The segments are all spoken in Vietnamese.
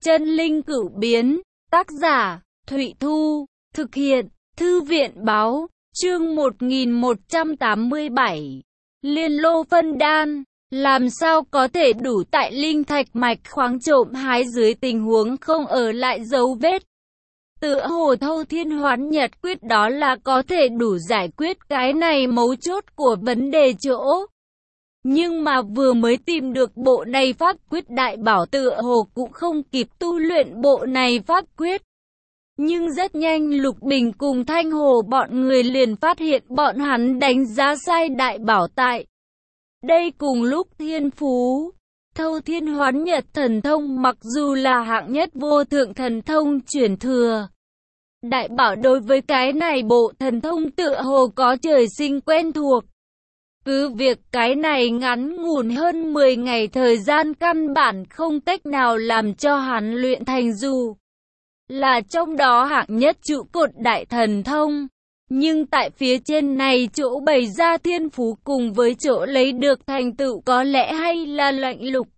Chân linh cửu biến, tác giả, Thụy Thu, thực hiện, Thư viện báo, chương 1187. Liên lô phân đan, làm sao có thể đủ tại linh thạch mạch khoáng trộm hái dưới tình huống không ở lại dấu vết. Tựa hồ Thâu Thiên Hoán Nhật Quyết đó là có thể đủ giải quyết cái này mấu chốt của vấn đề chỗ. Nhưng mà vừa mới tìm được bộ này pháp quyết đại bảo tựa hồ cũng không kịp tu luyện bộ này pháp quyết. Nhưng rất nhanh Lục Bình cùng Thanh Hồ bọn người liền phát hiện bọn hắn đánh giá sai đại bảo tại. Đây cùng lúc thiên phú, Thâu Thiên Hoán Nhật thần thông mặc dù là hạng nhất vô thượng thần thông truyền thừa. Đại bảo đối với cái này bộ thần thông tựa hồ có trời sinh quen thuộc. Cứ việc cái này ngắn ngủn hơn 10 ngày thời gian căn bản không cách nào làm cho hắn luyện thành dù là trong đó hạng nhất trụ cột đại thần thông. Nhưng tại phía trên này chỗ bày ra thiên phú cùng với chỗ lấy được thành tựu có lẽ hay là lệnh Lục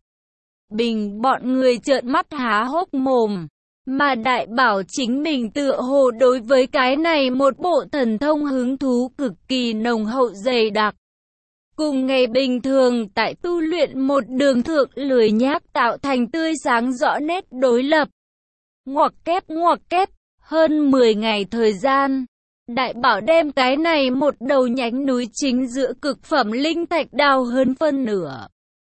Bình bọn người trợn mắt há hốc mồm. Mà đại bảo chính mình tựa hồ đối với cái này một bộ thần thông hứng thú cực kỳ nồng hậu dày đặc. Cùng ngày bình thường tại tu luyện một đường thượng lười nhác tạo thành tươi sáng rõ nét đối lập. Ngoặc kép, hơn 10 ngày thời gian. Đại bảo đem cái này một đầu nhánh núi chính giữa cực phẩm linh thạch đào hơn phân nửa.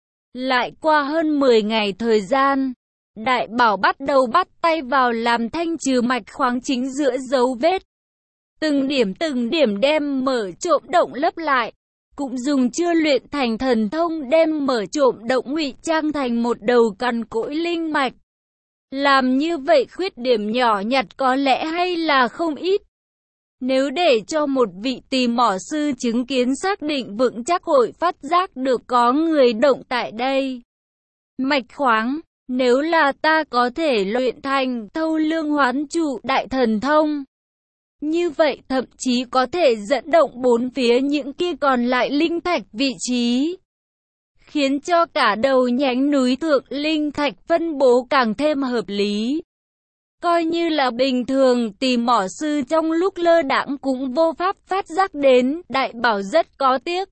Lại qua hơn 10 ngày thời gian, đại bảo bắt đầu bắt tay vào làm thanh trừ mạch khoáng chính giữa dấu vết. Từng điểm đem mở trộm động lấp lại. Cũng dùng chưa luyện thành thần thông đem mở trộm động ngụy trang thành một đầu cằn cỗi linh mạch. Làm như vậy khuyết điểm nhỏ nhặt có lẽ hay là không ít. Nếu để cho một vị tỳ mỏ sư chứng kiến xác định vững chắc hội phát giác được có người động tại đây. Mạch khoáng, nếu là ta có thể luyện thành Thâu Lương Hoán Trụ đại thần thông. Như vậy thậm chí có thể dẫn động bốn phía những kia còn lại linh thạch vị trí. Khiến cho cả đầu nhánh núi thượng linh thạch phân bố càng thêm hợp lý. Coi như là bình thường tỳ mỏ sư trong lúc lơ đãng cũng vô pháp phát giác đến, đại bảo rất có tiếc.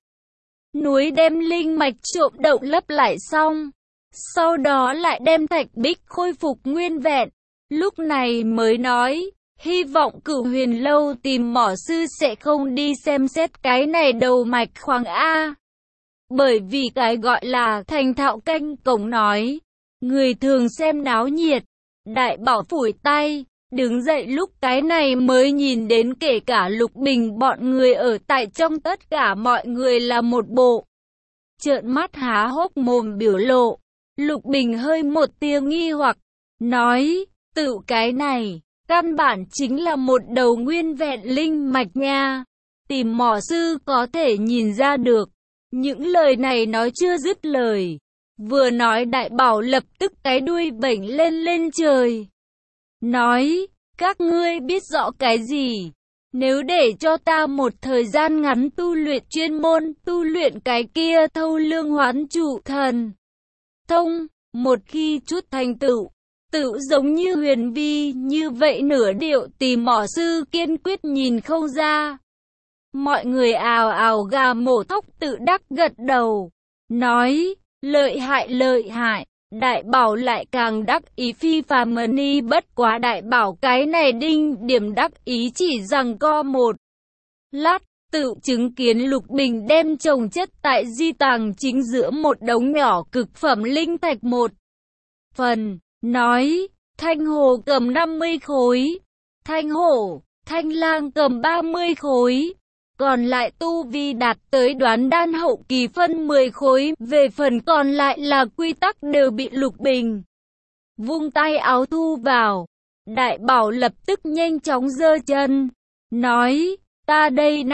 Núi đem linh mạch trộm động lấp lại xong. Sau đó lại đem thạch bích khôi phục nguyên vẹn. Lúc này mới nói. Hy vọng Cửu Huyền Lâu tìm mỏ sư sẽ không đi xem xét cái này đầu mạch khoáng A. Bởi vì cái gọi là thành thạo canh cổng nói. Người thường xem náo nhiệt. Đại bảo phủi tay. Đứng dậy lúc cái này mới nhìn đến kể cả Lục Bình bọn người ở tại trong tất cả mọi người là một bộ. Trợn mắt há hốc mồm biểu lộ. Lục Bình hơi một tia nghi hoặc. Nói, tự cái này. Căn bản chính là một đầu nguyên vẹn linh mạch nha. Tìm mỏ sư có thể nhìn ra được. Những lời này nói chưa dứt lời. Vừa nói đại bảo lập tức cái đuôi vểnh lên trời. Nói, các ngươi biết rõ cái gì? Nếu để cho ta một thời gian ngắn tu luyện chuyên môn, tu luyện cái kia Thâu Lương Hoán Trụ thần thông, một khi chút thành tựu. Tự giống như Huyền Vi, như vậy nửa điệu tỳ mỏ sư kiên quyết nhìn không ra. Mọi người ào ào gà mổ thóc tự đắc gật đầu. Nói, lợi hại, đại bảo lại càng đắc ý phi phàm ni bất quá đại bảo cái này đinh điểm đắc ý chỉ rằng co một lát, tự chứng kiến Lục Bình đem chồng chất tại di tàng chính giữa một đống nhỏ cực phẩm linh thạch một phần. Nói, Thanh Hồ cầm 50 khối, Thanh Lang cầm 30 khối, còn lại tu vi đạt tới đoán đan hậu kỳ phân 10 khối, về phần còn lại là quy tắc đều bị Lục Bình vung tay áo thu vào. Đại bảo lập tức nhanh chóng giơ chân, nói, ta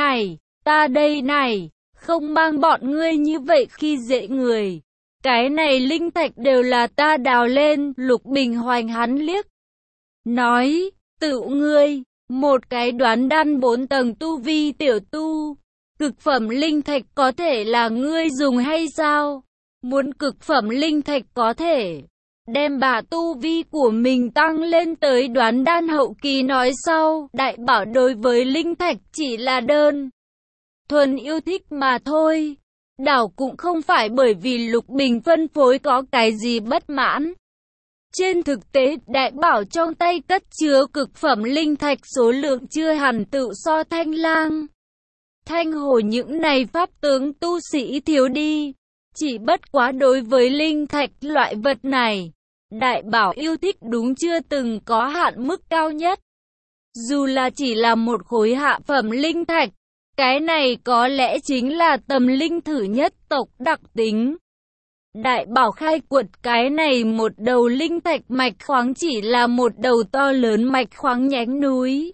đây này, không mang bọn ngươi như vậy khi dễ người. Cái này linh thạch đều là ta đào lên. Lục Bình hoành hắn liếc. Nói, tự ngươi, một cái đoán đan 4 tầng tu vi tiểu tu. Cực phẩm linh thạch có thể là ngươi dùng hay sao? Muốn cực phẩm linh thạch có thể. đem bà tu vi của mình tăng lên tới đoán đan hậu kỳ nói sau. Đại bảo đối với linh thạch chỉ là đơn thuần yêu thích mà thôi. Đảo cũng không phải bởi vì Lục Bình phân phối có cái gì bất mãn. Trên thực tế, đại bảo trong tay cất chứa cực phẩm linh thạch số lượng chưa hẳn tự so Thanh Lang, Thanh Hồ những này pháp tướng tu sĩ thiếu đi. Chỉ bất quá đối với linh thạch loại vật này, đại bảo yêu thích đúng chưa từng có hạn mức cao nhất. Dù là chỉ là một khối hạ phẩm linh thạch, cái này có lẽ chính là tầm linh thử nhất tộc đặc tính. Đại bảo khai quật cái này một đầu linh thạch mạch khoáng chỉ là một đầu to lớn mạch khoáng nhánh núi.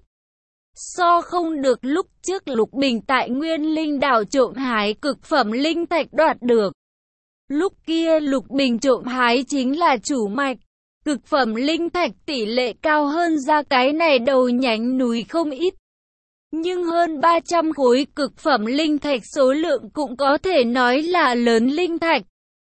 So không được lúc trước Lục Bình tại Nguyên Linh đảo trộm hái cực phẩm linh thạch đoạt được. Lúc kia Lục Bình trộm hái chính là chủ mạch. Cực phẩm linh thạch tỷ lệ cao hơn ra cái này đầu nhánh núi không ít. Nhưng hơn 300 khối cực phẩm linh thạch số lượng cũng có thể nói là lớn linh thạch.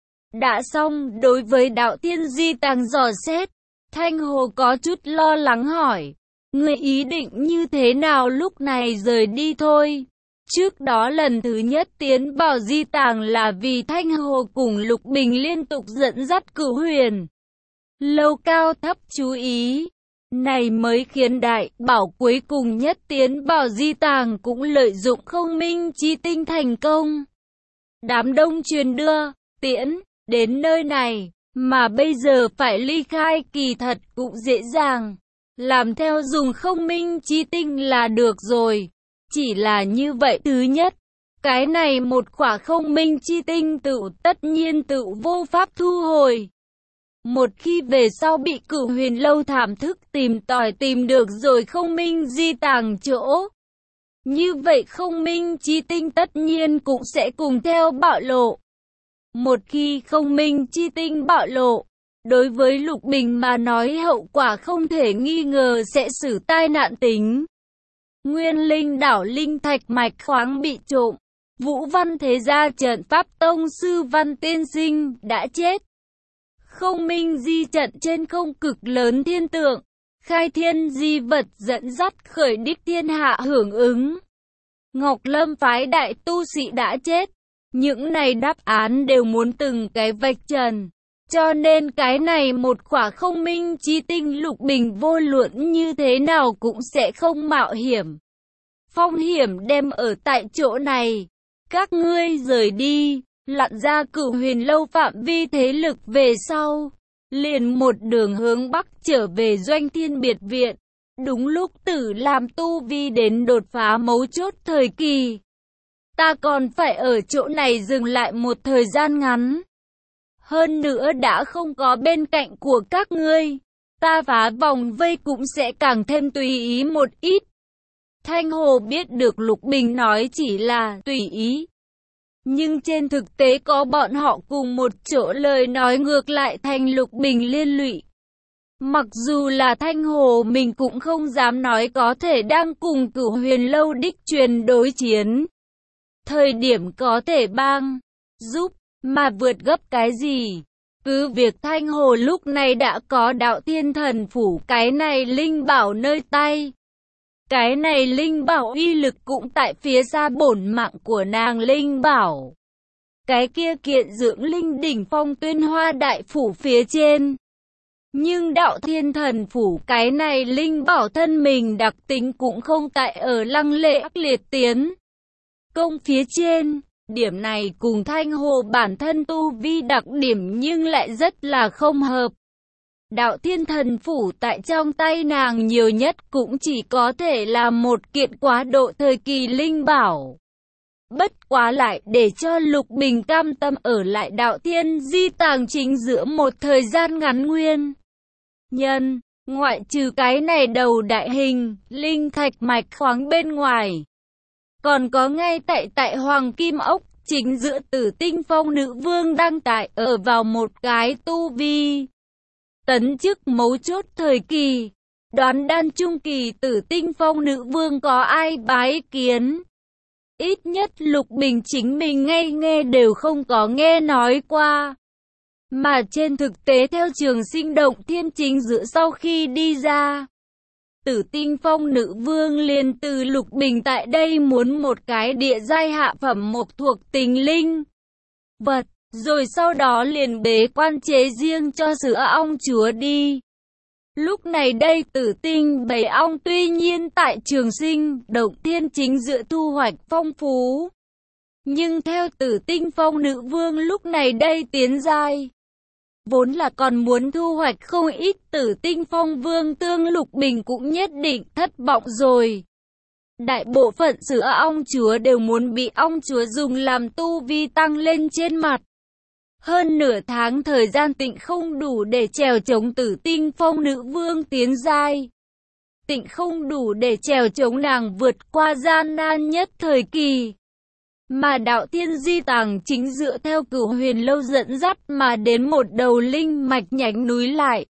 Đã xong, đối với đạo tiên di tàng dò xét, Thanh Hồ có chút lo lắng hỏi. Người ý định như thế nào lúc này rời đi thôi? Trước đó lần thứ nhất tiến vào di tàng là vì Thanh Hồ cùng Lục Bình liên tục dẫn dắt Cửu Huyền lâu cao thấp chú ý. Này mới khiến đại bảo cuối cùng nhất tiến vào di tàng cũng lợi dụng không minh chi tinh thành công. Đám đông truyền đưa, tiễn, đến nơi này, mà bây giờ phải ly khai kỳ thật cũng dễ dàng. Làm theo dùng không minh chi tinh là được rồi. Chỉ là như vậy thứ nhất, cái này một quả không minh chi tinh tự tất nhiên tự vô pháp thu hồi. Một khi về sau bị Cửu Huyền lâu thảm thức tìm tòi tìm được rồi không minh di tàng chỗ, như vậy không minh chi tinh tất nhiên cũng sẽ cùng theo bạo lộ. Một khi không minh chi tinh bạo lộ, đối với Lục Bình mà nói hậu quả không thể nghi ngờ sẽ xử tai nạn tính. Nguyên Linh đảo linh thạch mạch khoáng bị trộm, Vũ Văn Thế Gia trận pháp tông sư Văn Tiên Sinh đã chết. Không minh di trận trên không cực lớn thiên tượng, khai thiên di vật dẫn dắt khởi đích thiên hạ hưởng ứng. Ngọc Lâm phái đại tu sĩ đã chết. Những này đáp án đều muốn từng cái vạch trần. Cho nên cái này một quả không minh chi tinh Lục Bình vô luận như thế nào cũng sẽ không mạo hiểm. Phong hiểm đem ở tại chỗ này. Các ngươi rời đi, lặn ra Cửu Huyền lâu phạm vi thế lực về sau. Liền một đường hướng bắc trở về Doanh Thiên biệt viện. Đúng lúc Tử làm tu vi đến đột phá mấu chốt thời kỳ. Ta còn phải ở chỗ này dừng lại một thời gian ngắn. Hơn nữa đã không có bên cạnh của các ngươi, ta phá vòng vây cũng sẽ càng thêm tùy ý một ít. Thanh Hồ biết được Lục Bình nói chỉ là tùy ý. Nhưng trên thực tế có bọn họ cùng một chỗ lời nói ngược lại thành Lục Bình liên lụy. Mặc dù là Thanh Hồ mình cũng không dám nói có thể đang cùng Cửu Huyền lâu đích truyền đối chiến. Thời điểm có thể bang, giúp, mà vượt gấp cái gì? Cứ việc Thanh Hồ lúc này đã có đạo thiên thần phủ cái này linh bảo nơi tay. Cái này linh bảo uy lực cũng tại phía xa bổn mạng của nàng linh bảo. Cái kia kiện dưỡng linh đỉnh phong Tuyên Hoa đại phủ phía trên. Nhưng đạo thiên thần phủ cái này linh bảo thân mình đặc tính cũng không tại ở lăng lệ ác liệt tiến công phía trên. Điểm này cùng Thanh Hồ bản thân tu vi đặc điểm nhưng lại rất là không hợp. Đạo thiên thần phủ tại trong tay nàng nhiều nhất cũng chỉ có thể là một kiện quá độ thời kỳ linh bảo. Bất quá lại để cho Lục Bình cam tâm ở lại đạo thiên di tàng chính giữa một thời gian ngắn nguyên. Nhân, ngoại trừ cái này đầu đại hình, linh thạch mạch khoáng bên ngoài. Còn có ngay tại Hoàng Kim Ốc, chính giữa Tử Tinh Phong nữ vương đang tại ở vào một cái tu vi tấn chức mấu chốt thời kỳ. Đoán đan trung kỳ Tử Tinh Phong nữ vương có ai bái kiến? Ít nhất Lục Bình chính mình nghe đều không có nghe nói qua. Mà trên thực tế theo Trường Sinh Động Thiên chính giữa sau khi đi ra, Tử Tinh Phong nữ vương liền từ Lục Bình tại đây muốn một cái địa giai hạ phẩm mộc thuộc tình linh vật, rồi sau đó liền bế quan chế riêng cho sữa ong chúa đi. Lúc này đây Tử Tinh bầy ong tuy nhiên tại Trường Sinh Động Thiên chính giữa thu hoạch phong phú, nhưng theo Tử Tinh Phong nữ vương lúc này đây tiến giai, vốn là còn muốn thu hoạch không ít. Tử Tinh Phong vương tương Lục Bình cũng nhất định thất vọng rồi. Đại bộ phận sữa ong chúa đều muốn bị ong chúa dùng làm tu vi tăng lên trên mặt. Hơn nửa tháng thời gian Tịnh không đủ để chèo chống Tử Tinh Phong nữ vương tiến giai. Tịnh không đủ để chèo chống nàng vượt qua gian nan nhất thời kỳ. Mà Đạo Thiên Di Tàng chính dựa theo Cửu Huyền Lâu dẫn dắt mà đến một đầu linh mạch nhánh núi lại,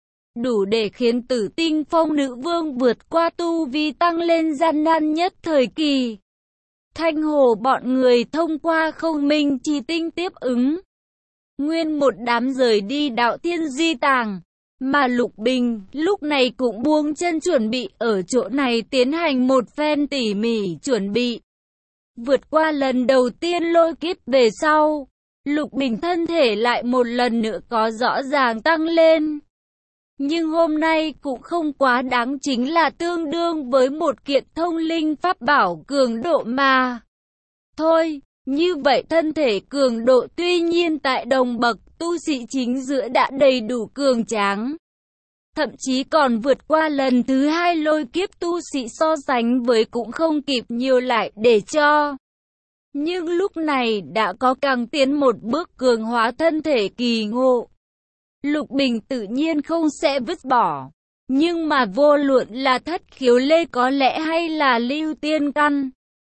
đủ để khiến Tử Tinh Phong nữ vương vượt qua tu vi tăng lên gian nan nhất thời kỳ. Thanh Hồ bọn người thông qua Không Minh Chi Tinh tiếp ứng, nguyên một đám rời đi Đạo Thiên Di Tàng, mà Lục Bình lúc này cũng buông chân chuẩn bị ở chỗ này tiến hành một phen tỉ mỉ chuẩn bị. Vượt qua lần đầu tiên lôi kiếp về sau, Lục Bình thân thể lại một lần nữa có rõ ràng tăng lên. Nhưng hôm nay cũng không quá đáng, chính là tương đương với một kiện thông linh pháp bảo cường độ mà thôi. Như vậy thân thể cường độ tuy nhiên tại đồng bậc tu sĩ chính giữa đã đầy đủ cường tráng, thậm chí còn vượt qua lần thứ hai lôi kiếp tu sĩ so sánh với cũng không kịp nhiều lại để cho. Nhưng lúc này đã có càng tiến một bước cường hóa thân thể kỳ ngộ. Lục Bình tự nhiên không sẽ vứt bỏ. Nhưng mà vô luận là Thất Khiếu Lê có lẽ hay là Lưu Tiên Căn,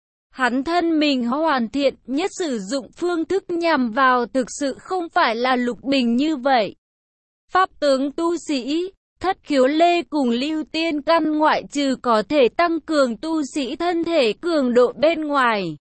hắn thân mình hoàn thiện nhất sử dụng phương thức nhằm vào thực sự không phải là Lục Bình như vậy. Pháp tướng tu sĩ, Thất Khiếu Lê cùng Lưu Tiên Căn ngoại trừ có thể tăng cường tu sĩ thân thể cường độ bên ngoài,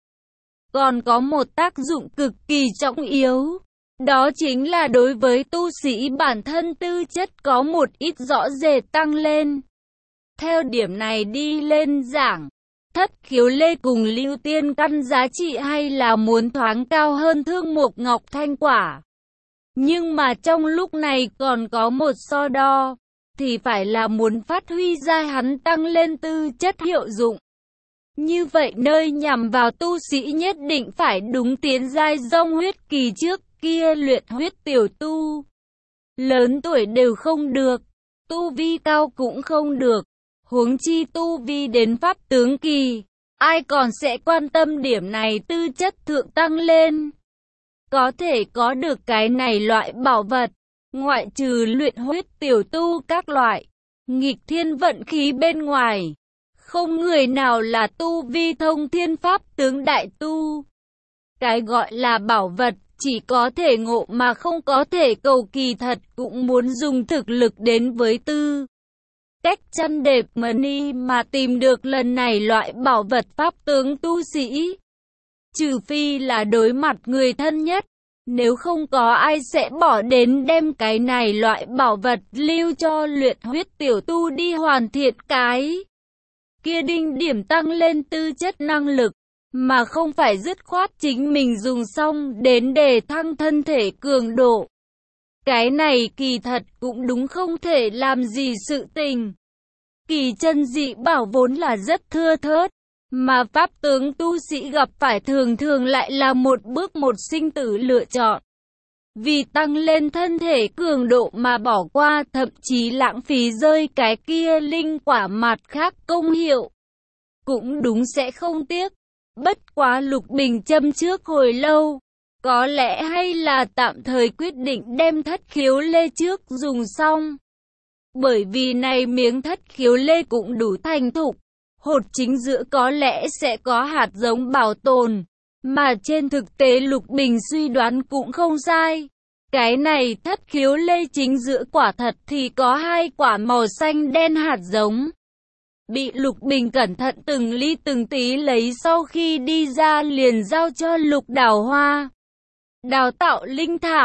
còn có một tác dụng cực kỳ trọng yếu. Đó chính là đối với tu sĩ bản thân tư chất có một ít rõ rệt tăng lên. Theo điểm này đi lên giảng, Thất Khiếu Lê cùng Lưu Tiên Căn giá trị hay là muốn thoáng cao hơn Thương Mục Ngọc Thanh Quả. Nhưng mà trong lúc này còn có một so đo, thì phải là muốn phát huy ra hắn tăng lên tư chất hiệu dụng. Như vậy nơi nhằm vào tu sĩ nhất định phải đúng tiến giai dông huyết kỳ trước kia luyện huyết tiểu tu. Lớn tuổi đều không được, tu vi cao cũng không được, huống chi tu vi đến pháp tướng kỳ. Ai còn sẽ quan tâm điểm này tư chất thượng tăng lên. Có thể có được cái này loại bảo vật, ngoại trừ luyện huyết tiểu tu các loại nghịch thiên vận khí bên ngoài, không người nào là tu vi thông thiên pháp tướng đại tu. Cái gọi là bảo vật chỉ có thể ngộ mà không có thể cầu, kỳ thật cũng muốn dùng thực lực đến với tư cách chăn đệp money mà tìm được lần này loại bảo vật pháp tướng tu sĩ. Trừ phi là đối mặt người thân nhất, nếu không có ai sẽ bỏ đến đem cái này loại bảo vật lưu cho luyện huyết tiểu tu đi hoàn thiện cái kia đinh điểm tăng lên tư chất năng lực, mà không phải dứt khoát chính mình dùng xong đến để thăng thân thể cường độ. Cái này kỳ thật cũng đúng không thể làm gì sự tình. Kỳ chân dị bảo vốn là rất thưa thớt, mà pháp tướng tu sĩ gặp phải thường thường lại là một bước một sinh tử lựa chọn. Vì tăng lên thân thể cường độ mà bỏ qua, thậm chí lãng phí rơi cái kia linh quả mặt khác công hiệu, cũng đúng sẽ không tiếc. Bất quá Lục Bình châm trước hồi lâu, có lẽ hay là tạm thời quyết định đem Thất Khiếu Lê trước dùng xong. Bởi vì này miếng Thất Khiếu Lê cũng đủ thành thục, hột chính giữa có lẽ sẽ có hạt giống bảo tồn, mà trên thực tế Lục Bình suy đoán cũng không sai. Cái này Thất Khiếu Lê chính giữa quả thật thì có 2 quả màu xanh đen hạt giống. Bị Lục Bình cẩn thận từng ly từng tí lấy, sau khi đi ra liền giao cho Lục Đào Hoa đào tạo linh thảo.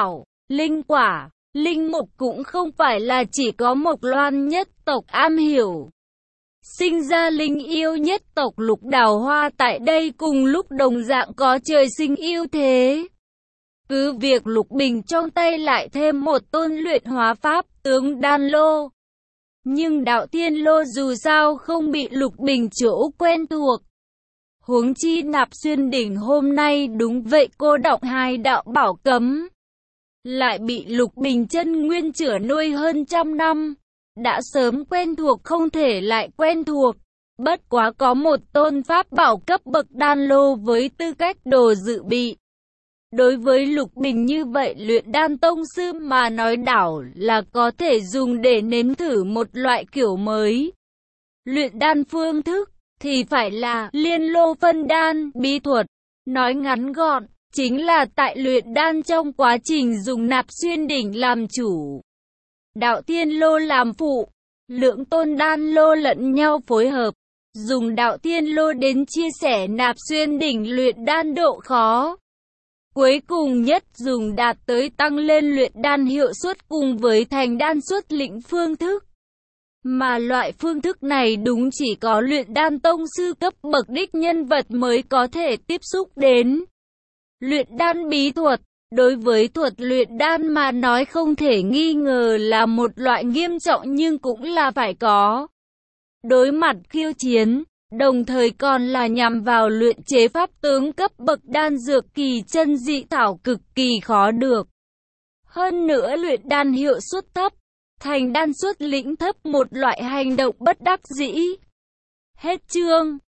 Linh quả, linh mục cũng không phải là chỉ có Mộc Loan nhất tộc am hiểu. Sinh ra linh yêu nhất tộc Lục Đào Hoa tại đây cùng lúc đồng dạng có trời sinh ưu thế. Cứ việc Lục Bình trong tay lại thêm một tôn luyện hóa pháp tướng đan lô. Nhưng đạo thiên lô dù sao không bị Lục Bình chỗ quen thuộc. Huống chi Nạp Xuyên Đỉnh hôm nay đúng vậy cô đọng hai đạo bảo cấm. Lại bị Lục Bình chân nguyên chữa nuôi hơn trăm năm. Đã sớm quen thuộc không thể lại quen thuộc. Bất quá có một tôn pháp bảo cấp bậc đan lô với tư cách đồ dự bị. Đối với Lục Bình như vậy luyện đan tông sư mà nói đảo là có thể dùng để nếm thử một loại kiểu mới. Luyện đan phương thức thì phải là liên lô phân đan bí thuật. Nói ngắn gọn, chính là tại luyện đan trong quá trình dùng Nạp Xuyên Đỉnh làm chủ. Đạo thiên lô làm phụ, lượng tôn đan lô lẫn nhau phối hợp. Dùng đạo thiên lô đến chia sẻ Nạp Xuyên Đỉnh luyện đan độ khó. Cuối cùng nhất dùng đạt tới tăng lên luyện đan hiệu suất cùng với thành đan xuất lĩnh phương thức. Mà loại phương thức này đúng chỉ có luyện đan tông sư cấp bậc đích nhân vật mới có thể tiếp xúc đến. Luyện đan bí thuật, đối với thuật luyện đan mà nói không thể nghi ngờ là một loại nghiêm trọng nhưng cũng là phải có. Đối mặt khiêu chiến, đồng thời còn là nhằm vào luyện chế pháp tướng cấp bậc đan dược kỳ chân dị thảo cực kỳ khó được. Hơn nữa luyện đan hiệu suất thấp, thành đan xuất lĩnh thấp một loại hành động bất đắc dĩ. Hết chương.